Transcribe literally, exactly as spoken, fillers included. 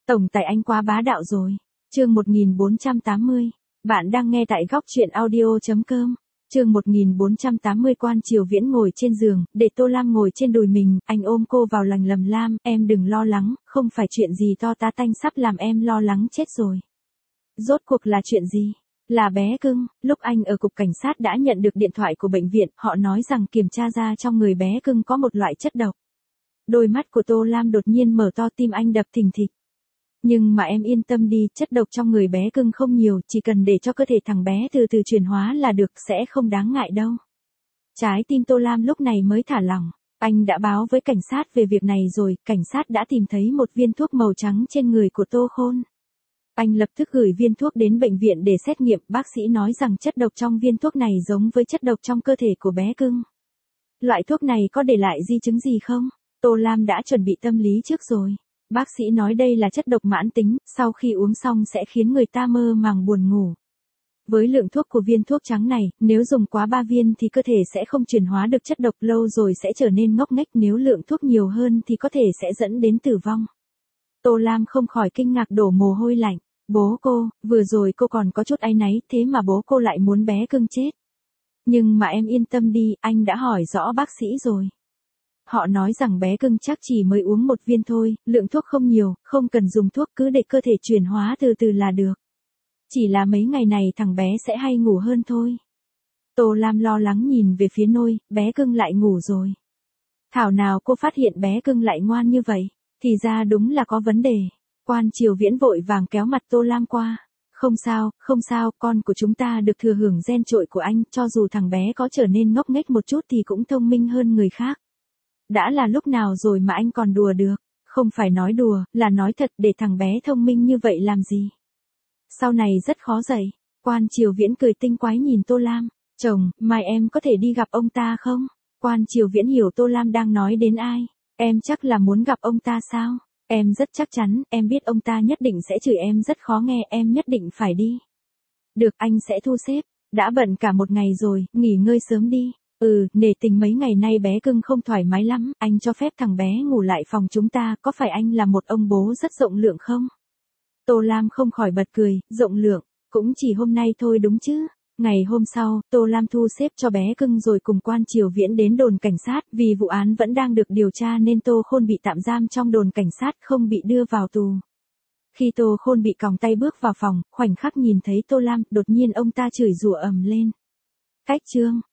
Tổng tài anh quá bá đạo rồi. Chương một nghìn bốn trăm tám mươi. Bạn đang nghe tại góc truyện audio chấm com. Chương một nghìn bốn trăm tám mươi. Quan Triều Viễn ngồi trên giường, để Tô Lam ngồi trên đùi mình, anh ôm cô vào lành lầm Lam, em đừng lo lắng, không phải chuyện gì to tá tanh sắp làm em lo lắng chết rồi. Rốt cuộc là chuyện gì? Là bé cưng, lúc anh ở cục cảnh sát đã nhận được điện thoại của bệnh viện, họ nói rằng kiểm tra ra trong người bé cưng có một loại chất độc. Đôi mắt của Tô Lam đột nhiên mở to, tim anh đập thình thịch. Nhưng mà em yên tâm đi, chất độc trong người bé cưng không nhiều, chỉ cần để cho cơ thể thằng bé từ từ chuyển hóa là được, sẽ không đáng ngại đâu. Trái tim Tô Lam lúc này mới thả lỏng. Anh đã báo với cảnh sát về việc này rồi, cảnh sát đã tìm thấy một viên thuốc màu trắng trên người của Tô Khôn. Anh lập tức gửi viên thuốc đến bệnh viện để xét nghiệm, bác sĩ nói rằng chất độc trong viên thuốc này giống với chất độc trong cơ thể của bé cưng. Loại thuốc này có để lại di chứng gì không? Tô Lam đã chuẩn bị tâm lý trước rồi. Bác sĩ nói đây là chất độc mãn tính, sau khi uống xong sẽ khiến người ta mơ màng buồn ngủ. Với lượng thuốc của viên thuốc trắng này, nếu dùng quá ba viên thì cơ thể sẽ không chuyển hóa được chất độc, lâu rồi sẽ trở nên ngốc nghếch, nếu lượng thuốc nhiều hơn thì có thể sẽ dẫn đến tử vong. Tô Lam không khỏi kinh ngạc, đổ mồ hôi lạnh. Bố cô, vừa rồi cô còn có chút áy náy, thế mà bố cô lại muốn bé cưng chết. Nhưng mà em yên tâm đi, anh đã hỏi rõ bác sĩ rồi. Họ nói rằng bé cưng chắc chỉ mới uống một viên thôi, lượng thuốc không nhiều, không cần dùng thuốc, cứ để cơ thể chuyển hóa từ từ là được. Chỉ là mấy ngày này thằng bé sẽ hay ngủ hơn thôi. Tô Lam lo lắng nhìn về phía nôi, bé cưng lại ngủ rồi. Thảo nào cô phát hiện bé cưng lại ngoan như vậy, thì ra đúng là có vấn đề. Quan Triều Viễn vội vàng kéo mặt Tô Lam qua. Không sao, không sao, con của chúng ta được thừa hưởng gen trội của anh, cho dù thằng bé có trở nên ngốc nghếch một chút thì cũng thông minh hơn người khác. Đã là lúc nào rồi mà anh còn đùa được, không phải nói đùa, là nói thật, để thằng bé thông minh như vậy làm gì. Sau này rất khó dạy. Quan Triều Viễn cười tinh quái nhìn Tô Lam. Chồng, mai em có thể đi gặp ông ta không? Quan Triều Viễn hiểu Tô Lam đang nói đến ai. Em chắc là muốn gặp ông ta sao? Em rất chắc chắn, em biết ông ta nhất định sẽ chửi em rất khó nghe, em nhất định phải đi. Được, anh sẽ thu xếp, đã bận cả một ngày rồi, nghỉ ngơi sớm đi. Ừ, nể tình mấy ngày nay bé cưng không thoải mái lắm, anh cho phép thằng bé ngủ lại phòng chúng ta, có phải anh là một ông bố rất rộng lượng không? Tô Lam không khỏi bật cười, rộng lượng, cũng chỉ hôm nay thôi đúng chứ. Ngày hôm sau, Tô Lam thu xếp cho bé cưng rồi cùng Quan Triều Viễn đến đồn cảnh sát, vì vụ án vẫn đang được điều tra nên Tô Khôn bị tạm giam trong đồn cảnh sát, không bị đưa vào tù. Khi Tô Khôn bị còng tay bước vào phòng, khoảnh khắc nhìn thấy Tô Lam, đột nhiên ông ta chửi rủa ầm lên. Cách trương,